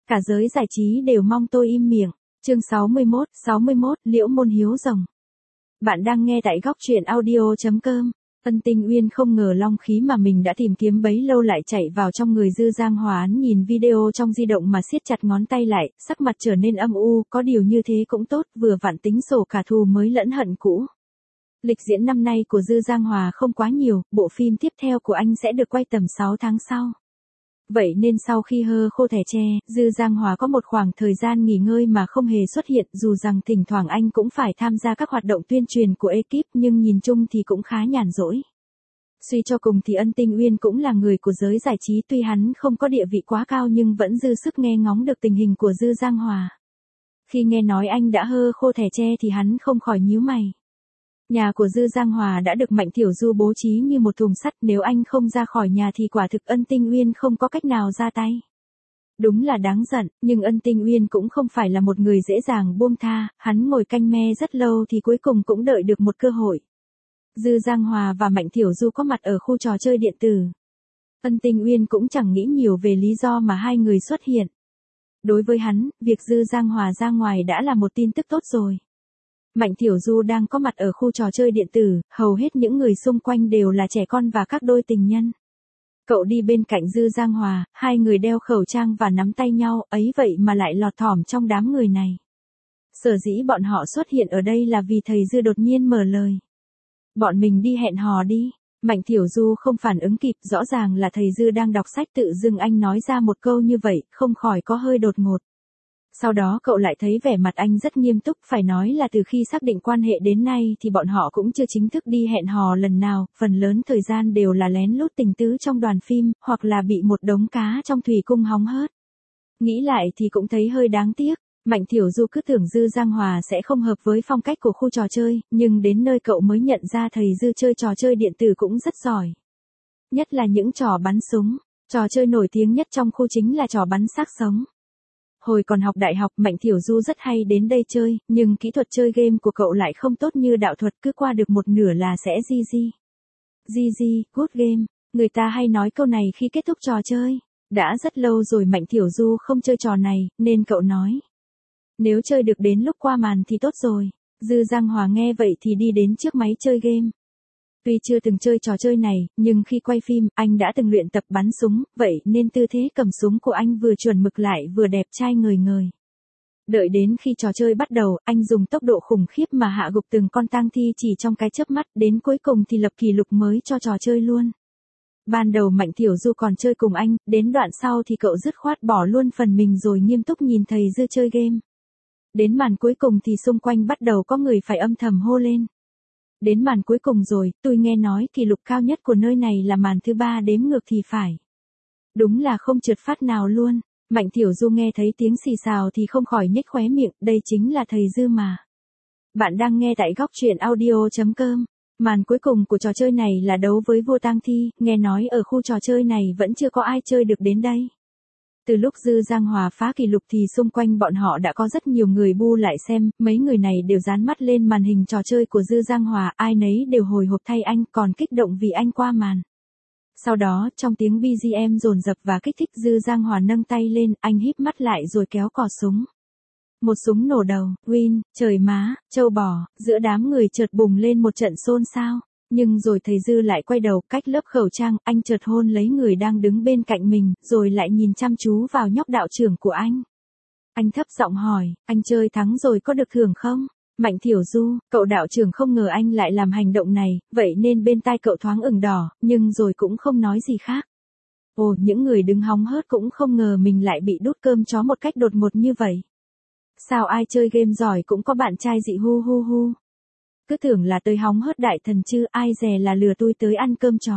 Cả giới giải trí đều mong tôi im miệng. Chương 61, Liễu Môn Hiếu Rồng. Bạn đang nghe tại góc truyện audio.com. Ân Tinh Uyên không ngờ long khí mà mình đã tìm kiếm bấy lâu lại chạy vào trong người Dư Giang Hòa. Nhìn video trong di động mà siết chặt ngón tay lại, sắc mặt trở nên âm u, có điều như thế cũng tốt, vừa vặn tính sổ cả thù mới lẫn hận cũ. Lịch diễn năm nay của Dư Giang Hòa không quá nhiều, bộ phim tiếp theo của anh sẽ được quay tầm 6 tháng sau. Vậy nên sau khi hơ khô thẻ tre, Dư Giang Hòa có một khoảng thời gian nghỉ ngơi mà không hề xuất hiện, dù rằng thỉnh thoảng anh cũng phải tham gia các hoạt động tuyên truyền của ekip nhưng nhìn chung thì cũng khá nhàn rỗi. Suy cho cùng thì Ân Tinh Uyên cũng là người của giới giải trí, tuy hắn không có địa vị quá cao nhưng vẫn dư sức nghe ngóng được tình hình của Dư Giang Hòa. Khi nghe nói anh đã hơ khô thẻ tre thì hắn không khỏi nhíu mày. Nhà của Dư Giang Hòa đã được Mạnh Thiểu Du bố trí như một thùng sắt, nếu anh không ra khỏi nhà thì quả thực Ân Tinh Uyên không có cách nào ra tay. Đúng là đáng giận, nhưng Ân Tinh Uyên cũng không phải là một người dễ dàng buông tha, hắn ngồi canh me rất lâu thì cuối cùng cũng đợi được một cơ hội. Dư Giang Hòa và Mạnh Thiểu Du có mặt ở khu trò chơi điện tử. Ân Tinh Uyên cũng chẳng nghĩ nhiều về lý do mà hai người xuất hiện. Đối với hắn, việc Dư Giang Hòa ra ngoài đã là một tin tức tốt rồi. Mạnh Thiểu Du đang có mặt ở khu trò chơi điện tử, hầu hết những người xung quanh đều là trẻ con và các đôi tình nhân. Cậu đi bên cạnh Dư Giang Hòa, hai người đeo khẩu trang và nắm tay nhau, ấy vậy mà lại lọt thỏm trong đám người này. Sở dĩ bọn họ xuất hiện ở đây là vì thầy Dư đột nhiên mở lời. Bọn mình đi hẹn hò đi. Mạnh Thiểu Du không phản ứng kịp, rõ ràng là thầy Dư đang đọc sách, tự dưng anh nói ra một câu như vậy, không khỏi có hơi đột ngột. Sau đó cậu lại thấy vẻ mặt anh rất nghiêm túc, phải nói là từ khi xác định quan hệ đến nay thì bọn họ cũng chưa chính thức đi hẹn hò lần nào, phần lớn thời gian đều là lén lút tình tứ trong đoàn phim, hoặc là bị một đống cá trong thủy cung hóng hớt. Nghĩ lại thì cũng thấy hơi đáng tiếc, Mạnh Thiểu Du cứ tưởng Dư Giang Hòa sẽ không hợp với phong cách của khu trò chơi, nhưng đến nơi cậu mới nhận ra thầy Dư chơi trò chơi điện tử cũng rất giỏi. Nhất là những trò bắn súng, trò chơi nổi tiếng nhất trong khu chính là trò bắn xác sống. Hồi còn học đại học, Mạnh Thiểu Du rất hay đến đây chơi, nhưng kỹ thuật chơi game của cậu lại không tốt như đạo thuật, cứ qua được một nửa là sẽ GG. GG, good game. Người ta hay nói câu này khi kết thúc trò chơi. Đã rất lâu rồi Mạnh Thiểu Du không chơi trò này, nên cậu nói. Nếu chơi được đến lúc qua màn thì tốt rồi. Dư Giang Hòa nghe vậy thì đi đến trước máy chơi game. Tuy chưa từng chơi trò chơi này, nhưng khi quay phim, anh đã từng luyện tập bắn súng, vậy nên tư thế cầm súng của anh vừa chuẩn mực lại vừa đẹp trai ngời ngời. Đợi đến khi trò chơi bắt đầu, anh dùng tốc độ khủng khiếp mà hạ gục từng con tang thi chỉ trong cái chớp mắt, đến cuối cùng thì lập kỷ lục mới cho trò chơi luôn. Ban đầu Mạnh Thiểu Du còn chơi cùng anh, đến đoạn sau thì cậu dứt khoát bỏ luôn phần mình rồi nghiêm túc nhìn thầy Dư chơi game. Đến màn cuối cùng thì xung quanh bắt đầu có người phải âm thầm hô lên. Đến màn cuối cùng rồi, tôi nghe nói kỷ lục cao nhất của nơi này là màn thứ 3 đếm ngược thì phải. Đúng là không trượt phát nào luôn. Mạnh Thiểu Du nghe thấy tiếng xì xào thì không khỏi nhếch khóe miệng, đây chính là thầy Dư mà. Bạn đang nghe tại góc truyện audio.com. Màn cuối cùng của trò chơi này là đấu với vua tang thi, nghe nói ở khu trò chơi này vẫn chưa có ai chơi được đến đây. Từ lúc Dư Giang Hòa phá kỷ lục thì xung quanh bọn họ đã có rất nhiều người bu lại xem, mấy người này đều dán mắt lên màn hình trò chơi của Dư Giang Hòa, ai nấy đều hồi hộp thay anh, còn kích động vì anh qua màn. Sau đó, trong tiếng BGM dồn dập và kích thích, Dư Giang Hòa nâng tay lên, anh híp mắt lại rồi kéo cò súng. Một súng nổ đầu, win, trời má, châu bò, giữa đám người chợt bùng lên một trận xôn xao. Nhưng rồi thầy Dư lại quay đầu, cách lớp khẩu trang, anh chợt hôn lấy người đang đứng bên cạnh mình, rồi lại nhìn chăm chú vào nhóc đạo trưởng của anh. Anh thấp giọng hỏi, anh chơi thắng rồi có được thưởng không? Mạnh Thiểu Du, cậu đạo trưởng không ngờ anh lại làm hành động này, vậy nên bên tai cậu thoáng ửng đỏ, nhưng rồi cũng không nói gì khác. Ồ, những người đứng hóng hớt cũng không ngờ mình lại bị đút cơm chó một cách đột ngột như vậy. Sao ai chơi game giỏi cũng có bạn trai dị hu hu hu. Cứ tưởng là tới hóng hớt đại thần chứ, ai dè là lừa tôi tới ăn cơm chó.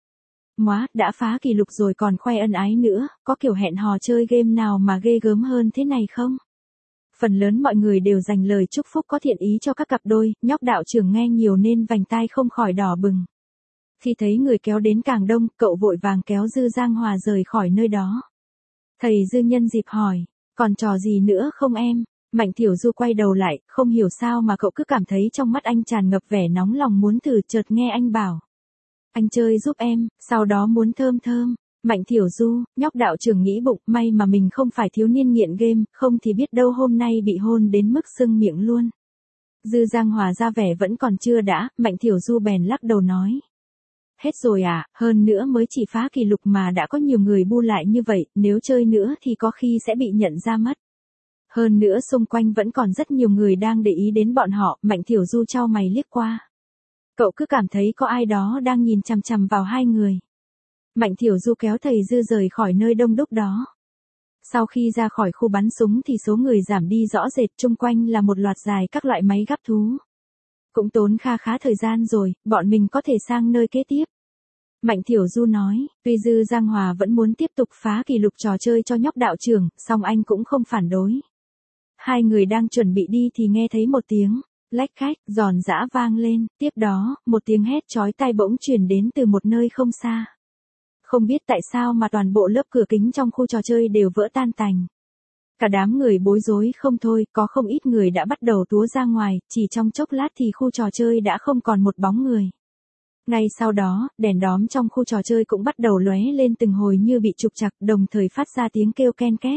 Móa, đã phá kỷ lục rồi còn khoe ân ái nữa, có kiểu hẹn hò chơi game nào mà ghê gớm hơn thế này không? Phần lớn mọi người đều dành lời chúc phúc có thiện ý cho các cặp đôi, nhóc đạo trưởng nghe nhiều nên vành tai không khỏi đỏ bừng. Khi thấy người kéo đến càng đông, cậu vội vàng kéo Dư Giang Hòa rời khỏi nơi đó. Thầy Dư nhân dịp hỏi, còn trò gì nữa không em? Mạnh Thiểu Du quay đầu lại, không hiểu sao mà cậu cứ cảm thấy trong mắt anh tràn ngập vẻ nóng lòng muốn thử, chợt nghe anh bảo. Anh chơi giúp em, sau đó muốn thơm thơm. Mạnh Thiểu Du, nhóc đạo trưởng nghĩ bụng, may mà mình không phải thiếu niên nghiện game, không thì biết đâu hôm nay bị hôn đến mức sưng miệng luôn. Dư Giang Hòa ra vẻ vẫn còn chưa đã, Mạnh Thiểu Du bèn lắc đầu nói. Hết rồi à, hơn nữa mới chỉ phá kỷ lục mà đã có nhiều người bu lại như vậy, nếu chơi nữa thì có khi sẽ bị nhận ra mất. Hơn nữa xung quanh vẫn còn rất nhiều người đang để ý đến bọn họ, Mạnh Thiểu Du chau mày liếc qua. Cậu cứ cảm thấy có ai đó đang nhìn chằm chằm vào hai người. Mạnh Thiểu Du kéo thầy Dư rời khỏi nơi đông đúc đó. Sau khi ra khỏi khu bắn súng thì số người giảm đi rõ rệt, chung quanh là một loạt dài các loại máy gắp thú. Cũng tốn kha khá thời gian rồi, bọn mình có thể sang nơi kế tiếp. Mạnh Thiểu Du nói, tuy Dư Giang Hòa vẫn muốn tiếp tục phá kỷ lục trò chơi cho nhóc đạo trưởng, song anh cũng không phản đối. Hai người đang chuẩn bị đi thì nghe thấy một tiếng lách khách, giòn giã vang lên, tiếp đó, một tiếng hét chói tai bỗng truyền đến từ một nơi không xa. Không biết tại sao mà toàn bộ lớp cửa kính trong khu trò chơi đều vỡ tan tành. Cả đám người bối rối không thôi, có không ít người đã bắt đầu túa ra ngoài, chỉ trong chốc lát thì khu trò chơi đã không còn một bóng người. Ngay sau đó, đèn đóm trong khu trò chơi cũng bắt đầu lóe lên từng hồi như bị trục trặc, đồng thời phát ra tiếng kêu ken két.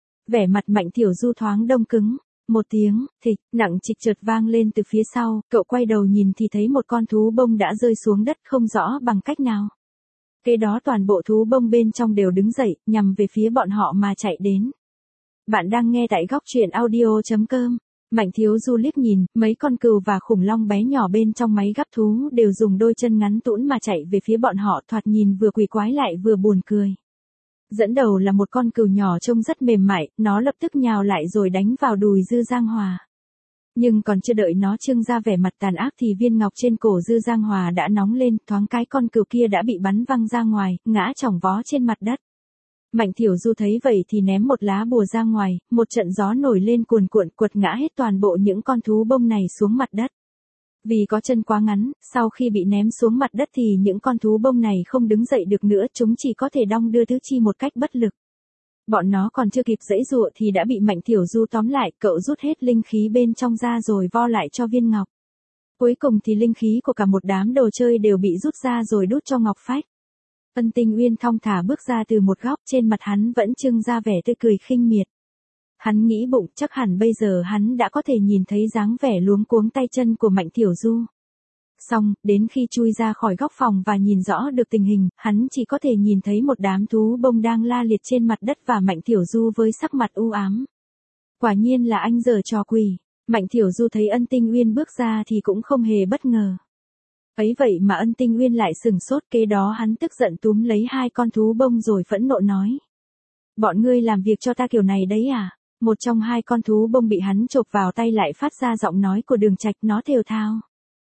Vẻ mặt Mạnh Thiểu Du thoáng đông cứng. Một tiếng, thịch, nặng trịch chợt vang lên từ phía sau, cậu quay đầu nhìn thì thấy một con thú bông đã rơi xuống đất không rõ bằng cách nào. Kế đó toàn bộ thú bông bên trong đều đứng dậy, nhằm về phía bọn họ mà chạy đến. Bạn đang nghe tại góc truyện audio.com. Mạnh Thiểu Du liếc nhìn, mấy con cừu và khủng long bé nhỏ bên trong máy gắp thú đều dùng đôi chân ngắn tũn mà chạy về phía bọn họ, thoạt nhìn vừa quỷ quái lại vừa buồn cười. Dẫn đầu là một con cừu nhỏ trông rất mềm mại, nó lập tức nhào lại rồi đánh vào đùi Dư Giang Hòa. Nhưng còn chưa đợi nó trưng ra vẻ mặt tàn ác thì viên ngọc trên cổ Dư Giang Hòa đã nóng lên, thoáng cái con cừu kia đã bị bắn văng ra ngoài, ngã chỏng vó trên mặt đất. Mạnh Thiểu Du thấy vậy thì ném một lá bùa ra ngoài, một trận gió nổi lên cuồn cuộn quật ngã hết toàn bộ những con thú bông này xuống mặt đất. Vì có chân quá ngắn, sau khi bị ném xuống mặt đất thì những con thú bông này không đứng dậy được nữa, chúng chỉ có thể đong đưa tứ chi một cách bất lực. Bọn nó còn chưa kịp giãy giụa thì đã bị Mạnh Thiểu Du tóm lại, cậu rút hết linh khí bên trong ra rồi vo lại cho viên ngọc. Cuối cùng thì linh khí của cả một đám đồ chơi đều bị rút ra rồi đút cho Ngọc Phách. Ân Tinh Uyên thong thả bước ra từ một góc, trên mặt hắn vẫn trưng ra vẻ tươi cười khinh miệt. Hắn nghĩ bụng chắc hẳn bây giờ hắn đã có thể nhìn thấy dáng vẻ luống cuống tay chân của Mạnh Thiểu Du. Xong, đến khi chui ra khỏi góc phòng và nhìn rõ được tình hình, hắn chỉ có thể nhìn thấy một đám thú bông đang la liệt trên mặt đất và Mạnh Thiểu Du với sắc mặt u ám. Quả nhiên là anh giở trò quỷ. Mạnh Thiểu Du thấy Ân Tinh Uyên bước ra thì cũng không hề bất ngờ. Ấy vậy mà Ân Tinh Uyên lại sừng sốt, kế đó hắn tức giận túm lấy hai con thú bông rồi phẫn nộ nói. Bọn ngươi làm việc cho ta kiểu này đấy à? Một trong hai con thú bông bị hắn chộp vào tay lại phát ra giọng nói của Đường Trạch, nó thều thào.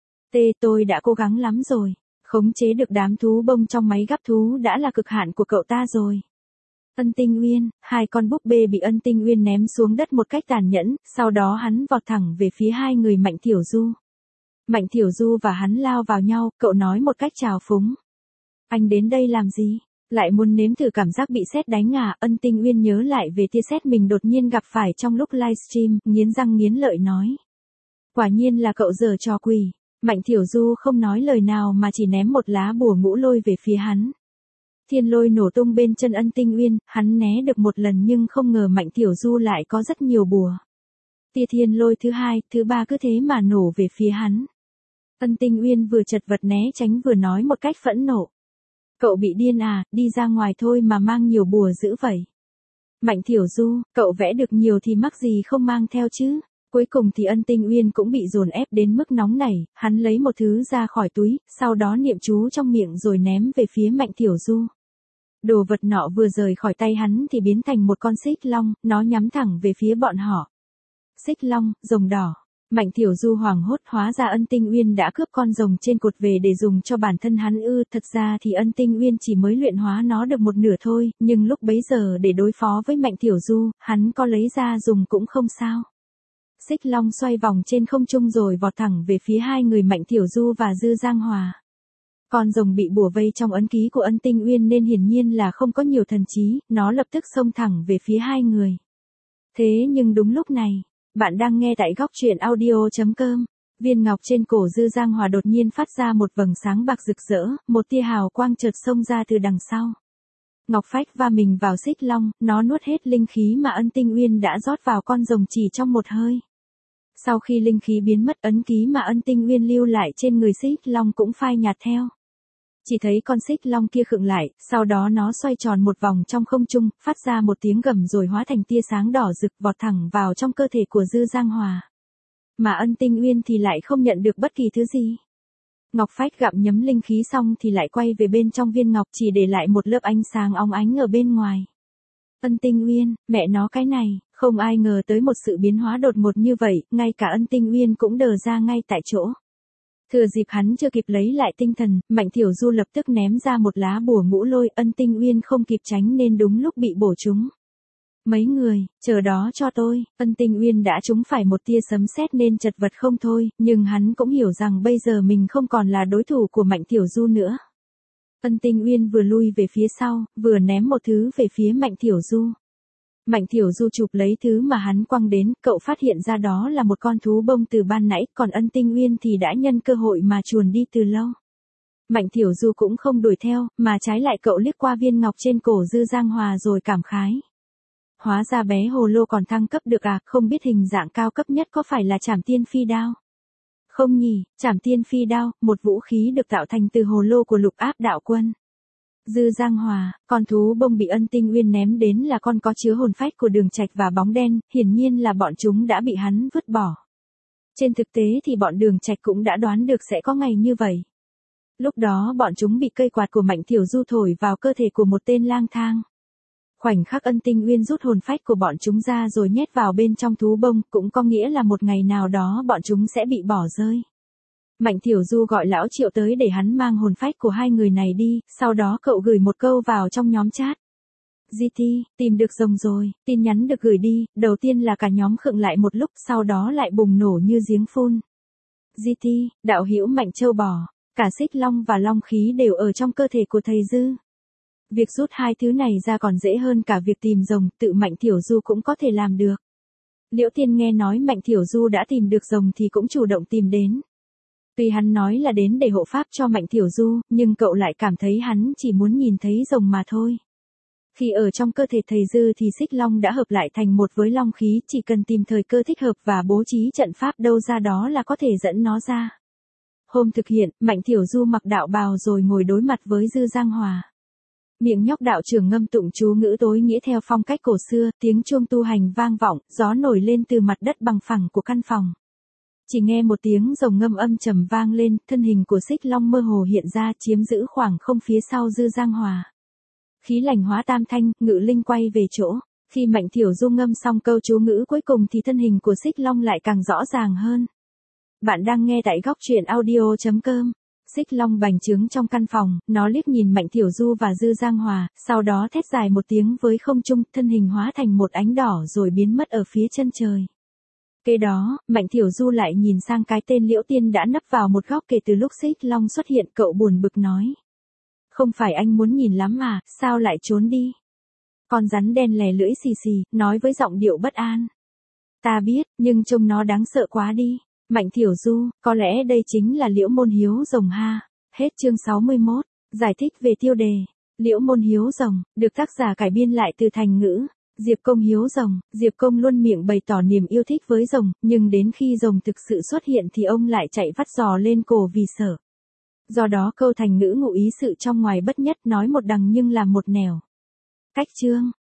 Tôi đã cố gắng lắm rồi. Khống chế được đám thú bông trong máy gắp thú đã là cực hạn của cậu ta rồi. Ân Tinh Uyên, hai con búp bê bị Ân Tinh Uyên ném xuống đất một cách tàn nhẫn, sau đó hắn vọt thẳng về phía hai người Mạnh Thiểu Du. Mạnh Thiểu Du và hắn lao vào nhau, cậu nói một cách trào phúng. Anh đến đây làm gì? Lại muốn nếm thử cảm giác bị sét đánh à? Ân Tinh Uyên nhớ lại về tia sét mình đột nhiên gặp phải trong lúc livestream, nghiến răng nghiến lợi nói. Quả nhiên là cậu giở trò quỷ. Mạnh Thiểu Du không nói lời nào mà chỉ ném một lá bùa ngũ lôi về phía hắn. Thiên lôi nổ tung bên chân Ân Tinh Uyên, hắn né được một lần nhưng không ngờ Mạnh Thiểu Du lại có rất nhiều bùa. Tia thiên lôi thứ hai, thứ ba cứ thế mà nổ về phía hắn. Ân Tinh Uyên vừa chật vật né tránh vừa nói một cách phẫn nộ. Cậu bị điên à, đi ra ngoài thôi mà mang nhiều bùa dữ vậy. Mạnh Thiểu Du, cậu vẽ được nhiều thì mắc gì không mang theo chứ. Cuối cùng thì Ân Tinh Uyên cũng bị dồn ép đến mức nóng nảy, hắn lấy một thứ ra khỏi túi, sau đó niệm chú trong miệng rồi ném về phía Mạnh Thiểu Du. Đồ vật nọ vừa rời khỏi tay hắn thì biến thành một con xích long, nó nhắm thẳng về phía bọn họ. Xích long, rồng đỏ. Mạnh Thiểu Du hoảng hốt, hóa ra Ân Tinh Uyên đã cướp con rồng trên cột về để dùng cho bản thân hắn ư. Thật ra thì Ân Tinh Uyên chỉ mới luyện hóa nó được một nửa thôi, nhưng lúc bấy giờ để đối phó với Mạnh Thiểu Du, hắn có lấy ra dùng cũng không sao. Xích long xoay vòng trên không trung rồi vọt thẳng về phía hai người Mạnh Thiểu Du và Dư Giang Hòa. Con rồng bị bủa vây trong ấn ký của Ân Tinh Uyên nên hiển nhiên là không có nhiều thần trí, nó lập tức xông thẳng về phía hai người. Thế nhưng đúng lúc này, bạn đang nghe tại góc truyện audio.com. Viên ngọc trên cổ Dư Giang Hòa đột nhiên phát ra một vầng sáng bạc rực rỡ, một tia hào quang chợt xông ra từ đằng sau. Ngọc Phách va mình vào xích long, nó nuốt hết linh khí mà Ân Tinh Uyên đã rót vào con rồng chỉ trong một hơi. Sau khi linh khí biến mất, ấn ký mà Ân Tinh Uyên lưu lại trên người xích long cũng phai nhạt theo. Chỉ thấy con xích long kia khựng lại, sau đó nó xoay tròn một vòng trong không trung, phát ra một tiếng gầm rồi hóa thành tia sáng đỏ rực vọt thẳng vào trong cơ thể của Dư Giang Hòa. Mà Ân Tinh Uyên thì lại không nhận được bất kỳ thứ gì. Ngọc Phách gặm nhấm linh khí xong thì lại quay về bên trong viên ngọc, chỉ để lại một lớp ánh sáng óng ánh ở bên ngoài. Ân Tinh Uyên, mẹ nó cái này, không ai ngờ tới một sự biến hóa đột ngột như vậy, ngay cả Ân Tinh Uyên cũng đờ ra ngay tại chỗ. Thừa dịp hắn chưa kịp lấy lại tinh thần, Mạnh Thiểu Du lập tức ném ra một lá bùa ngũ lôi, Ân Tinh Uyên không kịp tránh nên đúng lúc bị bổ trúng. Mấy người, chờ đó cho tôi, Ân Tinh Uyên đã trúng phải một tia sấm sét nên chật vật không thôi, nhưng hắn cũng hiểu rằng bây giờ mình không còn là đối thủ của Mạnh Thiểu Du nữa. Ân Tinh Uyên vừa lui về phía sau, vừa ném một thứ về phía Mạnh Thiểu Du. Mạnh Thiểu Du chụp lấy thứ mà hắn quăng đến, cậu phát hiện ra đó là một con thú bông từ ban nãy, còn Ân Tinh Uyên thì đã nhân cơ hội mà chuồn đi từ lâu. Mạnh Thiểu Du cũng không đuổi theo, mà trái lại cậu liếc qua viên ngọc trên cổ Dư Giang Hòa rồi cảm khái. Hóa ra bé hồ lô còn thăng cấp được à, không biết hình dạng cao cấp nhất có phải là Trảm Tiên Phi Đao? Không nhỉ, Trảm Tiên Phi Đao, một vũ khí được tạo thành từ hồ lô của Lục Áp đạo quân. Dư Giang Hòa, con thú bông bị Ân Tinh Uyên ném đến là con có chứa hồn phách của Đường Trạch và Bóng Đen, hiển nhiên là bọn chúng đã bị hắn vứt bỏ. Trên thực tế thì bọn Đường Trạch cũng đã đoán được sẽ có ngày như vậy. Lúc đó bọn chúng bị cây quạt của Mạnh Thiểu Du thổi vào cơ thể của một tên lang thang. Khoảnh khắc Ân Tinh Uyên rút hồn phách của bọn chúng ra rồi nhét vào bên trong thú bông, cũng có nghĩa là một ngày nào đó bọn chúng sẽ bị bỏ rơi. Mạnh Thiểu Du gọi lão Triệu tới để hắn mang hồn phách của hai người này đi, sau đó cậu gửi một câu vào trong nhóm chat. GT, tìm được rồng rồi, tin nhắn được gửi đi, đầu tiên là cả nhóm khựng lại một lúc, sau đó lại bùng nổ như giếng phun. GT, đạo hữu Mạnh Châu Bò, cả xích long và long khí đều ở trong cơ thể của thầy Dư. Việc rút hai thứ này ra còn dễ hơn cả việc tìm rồng, tự Mạnh Thiểu Du cũng có thể làm được. Liễu Tiên nghe nói Mạnh Thiểu Du đã tìm được rồng thì cũng chủ động tìm đến. Tuy hắn nói là đến để hộ pháp cho Mạnh Thiểu Du, nhưng cậu lại cảm thấy hắn chỉ muốn nhìn thấy rồng mà thôi. Khi ở trong cơ thể thầy Dư thì xích long đã hợp lại thành một với long khí, chỉ cần tìm thời cơ thích hợp và bố trí trận pháp đâu ra đó là có thể dẫn nó ra. Hôm thực hiện, Mạnh Thiểu Du mặc đạo bào rồi ngồi đối mặt với Dư Giang Hòa. Miệng nhóc đạo trưởng ngâm tụng chú ngữ tối nghĩa theo phong cách cổ xưa, tiếng chuông tu hành vang vọng, gió nổi lên từ mặt đất bằng phẳng của căn phòng. Chỉ nghe một tiếng rồng ngâm âm trầm vang lên, thân hình của xích long mơ hồ hiện ra chiếm giữ khoảng không phía sau Dư Giang Hòa. Khí lành hóa tam thanh, ngự linh quay về chỗ. Khi Mạnh Thiểu Du ngâm xong câu chú ngữ cuối cùng thì thân hình của xích long lại càng rõ ràng hơn. Bạn đang nghe tại góc truyện audio.com. Xích long bành trướng trong căn phòng, nó liếc nhìn Mạnh Thiểu Du và Dư Giang Hòa, sau đó thét dài một tiếng với không trung, thân hình hóa thành một ánh đỏ rồi biến mất ở phía chân trời. Kế đó, Mạnh Thiểu Du lại nhìn sang cái tên Liễu Tiên đã nấp vào một góc kể từ lúc xích long xuất hiện, cậu buồn bực nói. Không phải anh muốn nhìn lắm à, sao lại trốn đi? Con rắn đen lè lưỡi xì xì, nói với giọng điệu bất an. Ta biết, nhưng trông nó đáng sợ quá đi. Mạnh Thiểu Du, có lẽ đây chính là Liễu Môn Hiếu Rồng ha. Hết chương 61. Giải thích về tiêu đề. Liễu Môn Hiếu Rồng, được tác giả cải biên lại từ thành ngữ. Diệp Công hiếu rồng, Diệp Công luôn miệng bày tỏ niềm yêu thích với rồng, nhưng đến khi rồng thực sự xuất hiện thì ông lại chạy vắt giò lên cổ vì sợ. Do đó câu thành ngữ ngụ ý sự trong ngoài bất nhất, nói một đằng nhưng làm một nẻo. Cách chương.